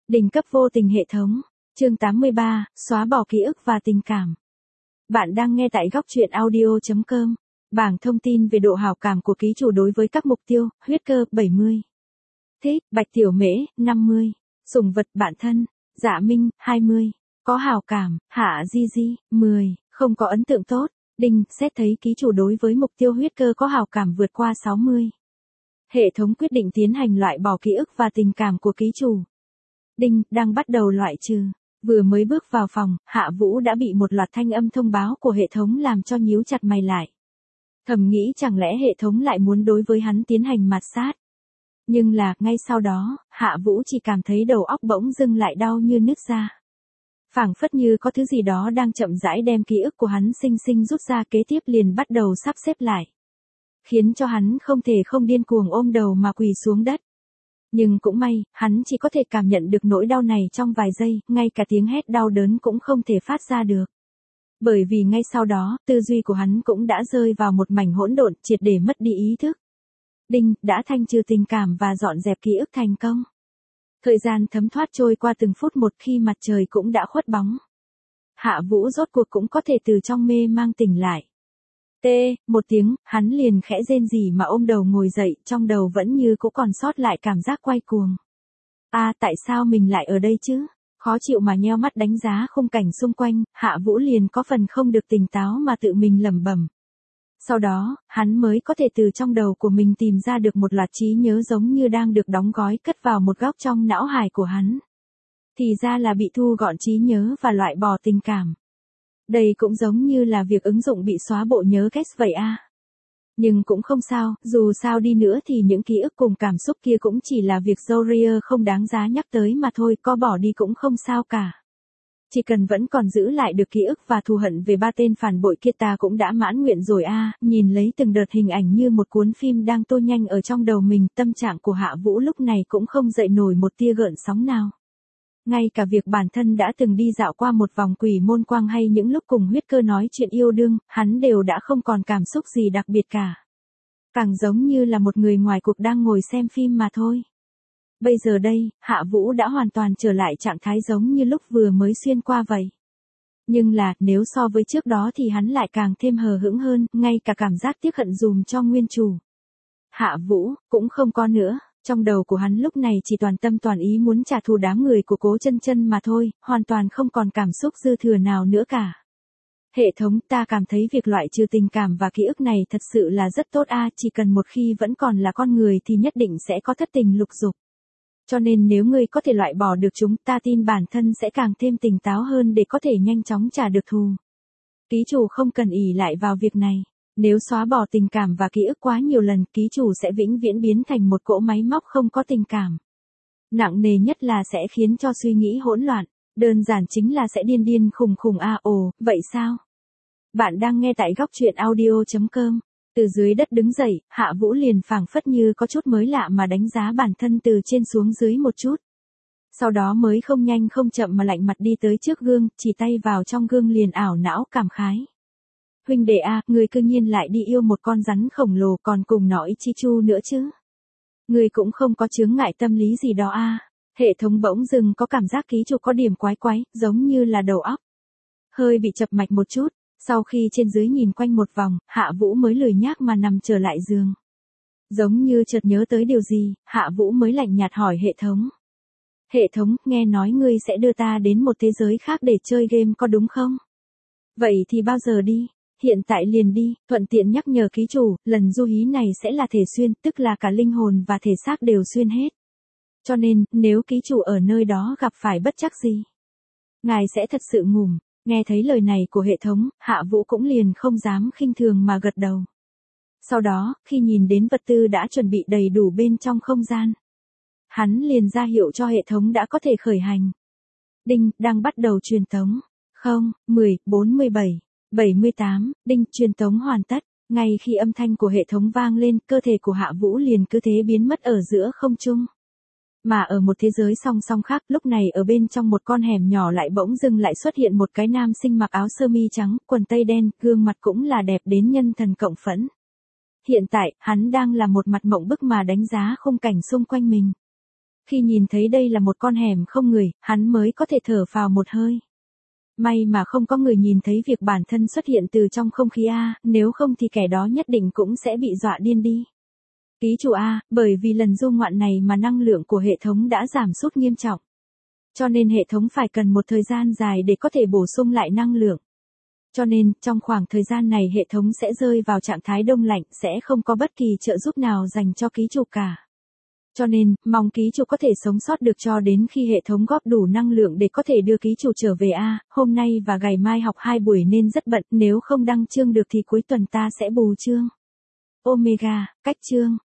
Đỉnh cấp vô tình hệ thống. Chương 83, xóa bỏ ký ức và tình cảm. Bạn đang nghe tại góc truyện audio.com. Bảng thông tin về độ hảo cảm của ký chủ đối với các mục tiêu: huyết cơ 70, thích Bạch Tiểu Mễ 50, sủng vật bạn thân Dạ Minh 20, có hảo cảm Hạ Di Di 10, không có ấn tượng tốt. Đinh, xét thấy ký chủ đối với mục tiêu huyết cơ có hảo cảm vượt qua 60. Hệ thống quyết định tiến hành loại bỏ ký ức và tình cảm của ký chủ. Đinh, đang bắt đầu loại trừ. Vừa mới bước vào phòng, Hạ Vũ đã bị một loạt thanh âm thông báo của hệ thống làm cho nhíu chặt mày lại. Thầm nghĩ chẳng lẽ hệ thống lại muốn đối với hắn tiến hành mạt sát. Nhưng là, ngay sau đó, Hạ Vũ chỉ cảm thấy đầu óc bỗng dưng lại đau như nứt ra. Phảng phất như có thứ gì đó đang chậm rãi đem ký ức của hắn xinh xinh rút ra, kế tiếp liền bắt đầu sắp xếp lại. Khiến cho hắn không thể không điên cuồng ôm đầu mà quỳ xuống đất. Nhưng cũng may, hắn chỉ có thể cảm nhận được nỗi đau này trong vài giây, ngay cả tiếng hét đau đớn cũng không thể phát ra được. Bởi vì ngay sau đó, tư duy của hắn cũng đã rơi vào một mảnh hỗn độn, triệt để mất đi ý thức. Đinh, đã thanh trừ tình cảm và dọn dẹp ký ức thành công. Thời gian thấm thoát trôi qua từng phút một, khi mặt trời cũng đã khuất bóng. Hạ Vũ rốt cuộc cũng có thể từ trong mê mang tỉnh lại. Một tiếng, hắn liền khẽ rên rỉ mà ôm đầu ngồi dậy, trong đầu vẫn như cũng còn sót lại cảm giác quay cuồng. Tại sao mình lại ở đây chứ? Khó chịu mà nheo mắt đánh giá khung cảnh xung quanh, Hạ Vũ liền có phần không được tỉnh táo mà tự mình lẩm bẩm. Sau đó, hắn mới có thể từ trong đầu của mình tìm ra được một loạt trí nhớ giống như đang được đóng gói cất vào một góc trong não hải của hắn. Thì ra là bị thu gọn trí nhớ và loại bỏ tình cảm. Đây cũng giống như là việc ứng dụng bị xóa bộ nhớ cache vậy à. Nhưng cũng không sao, dù sao đi nữa thì những ký ức cùng cảm xúc kia cũng chỉ là việc Zoria không đáng giá nhắc tới mà thôi, có bỏ đi cũng không sao cả. Chỉ cần vẫn còn giữ lại được ký ức và thù hận về ba tên phản bội kia ta cũng đã mãn nguyện rồi à. Nhìn lấy từng đợt hình ảnh như một cuốn phim đang tô nhanh ở trong đầu mình, tâm trạng của Hạ Vũ lúc này cũng không dậy nổi một tia gợn sóng nào. Ngay cả việc bản thân đã từng đi dạo qua một vòng quỷ môn quang hay những lúc cùng huyết cơ nói chuyện yêu đương, hắn đều đã không còn cảm xúc gì đặc biệt cả. Càng giống như là một người ngoài cuộc đang ngồi xem phim mà thôi. Bây giờ đây, Hạ Vũ đã hoàn toàn trở lại trạng thái giống như lúc vừa mới xuyên qua vậy. Nhưng là, nếu so với trước đó thì hắn lại càng thêm hờ hững hơn, ngay cả cảm giác tiếc hận dùm cho nguyên chủ. Hạ Vũ, cũng không có nữa. Trong đầu của hắn lúc này chỉ toàn tâm toàn ý muốn trả thù đám người của Cố Chân Chân mà thôi, hoàn toàn không còn cảm xúc dư thừa nào nữa cả. Hệ thống, ta cảm thấy việc loại trừ tình cảm và ký ức này thật sự là rất tốt chỉ cần một khi vẫn còn là con người thì nhất định sẽ có thất tình lục dục. Cho nên nếu ngươi có thể loại bỏ được chúng, ta tin bản thân sẽ càng thêm tỉnh táo hơn để có thể nhanh chóng trả được thù. Ký chủ không cần ỷ lại vào việc này. Nếu xóa bỏ tình cảm và ký ức quá nhiều lần, ký chủ sẽ vĩnh viễn biến thành một cỗ máy móc không có tình cảm. Nặng nề nhất là sẽ khiến cho suy nghĩ hỗn loạn, đơn giản chính là sẽ điên điên khùng khùng vậy sao? Bạn đang nghe tại góc truyện audio.com. Từ dưới đất đứng dậy, Hạ Vũ liền phảng phất như có chút mới lạ mà đánh giá bản thân từ trên xuống dưới một chút. Sau đó mới không nhanh không chậm mà lạnh mặt đi tới trước gương, chỉ tay vào trong gương liền ảo não cảm khái. Huynh đệ người cư nhiên lại đi yêu một con rắn khổng lồ còn cùng nó Ichichu nữa chứ. Người cũng không có chướng ngại tâm lý gì đó Hệ thống bỗng dưng có cảm giác ký chủ có điểm quái quái, giống như là đầu óc hơi bị chập mạch một chút. Sau khi trên dưới nhìn quanh một vòng, Hạ Vũ mới lười nhác mà nằm trở lại giường. Giống như chợt nhớ tới điều gì, Hạ Vũ mới lạnh nhạt hỏi hệ thống. Hệ thống, nghe nói ngươi sẽ đưa ta đến một thế giới khác để chơi game có đúng không? Vậy thì bao giờ đi? Hiện tại liền đi, thuận tiện nhắc nhở ký chủ, lần du hí này sẽ là thể xuyên, tức là cả linh hồn và thể xác đều xuyên hết. Cho nên, nếu ký chủ ở nơi đó gặp phải bất trắc gì, ngài sẽ thật sự ngủm. Nghe thấy lời này của hệ thống, Hạ Vũ cũng liền không dám khinh thường mà gật đầu. Sau đó, khi nhìn đến vật tư đã chuẩn bị đầy đủ bên trong không gian, hắn liền ra hiệu cho hệ thống đã có thể khởi hành. Đinh, đang bắt đầu truyền tống. 10, 47, 78, đinh, truyền tống hoàn tất. Ngay khi âm thanh của hệ thống vang lên, cơ thể của Hạ Vũ liền cứ thế biến mất ở giữa không trung. Mà ở một thế giới song song khác, lúc này ở bên trong một con hẻm nhỏ lại bỗng dưng lại xuất hiện một cái nam sinh mặc áo sơ mi trắng, quần tây đen, gương mặt cũng là đẹp đến nhân thần cộng phẫn. Hiện tại, hắn đang là một mặt mộng bức mà đánh giá khung cảnh xung quanh mình. Khi nhìn thấy đây là một con hẻm không người, hắn mới có thể thở phào một hơi. May mà không có người nhìn thấy việc bản thân xuất hiện từ trong không khí A, nếu không thì kẻ đó nhất định cũng sẽ bị dọa điên đi. Ký chủ A, bởi vì lần du ngoạn này mà năng lượng của hệ thống đã giảm sút nghiêm trọng. Cho nên hệ thống phải cần một thời gian dài để có thể bổ sung lại năng lượng. Cho nên, trong khoảng thời gian này hệ thống sẽ rơi vào trạng thái đông lạnh, sẽ không có bất kỳ trợ giúp nào dành cho ký chủ cả. Cho nên, mong ký chủ có thể sống sót được cho đến khi hệ thống góp đủ năng lượng để có thể đưa ký chủ trở về A. Hôm nay và ngày mai học 2 buổi nên rất bận, nếu không đăng chương được thì cuối tuần ta sẽ bù chương. Omega, cách chương.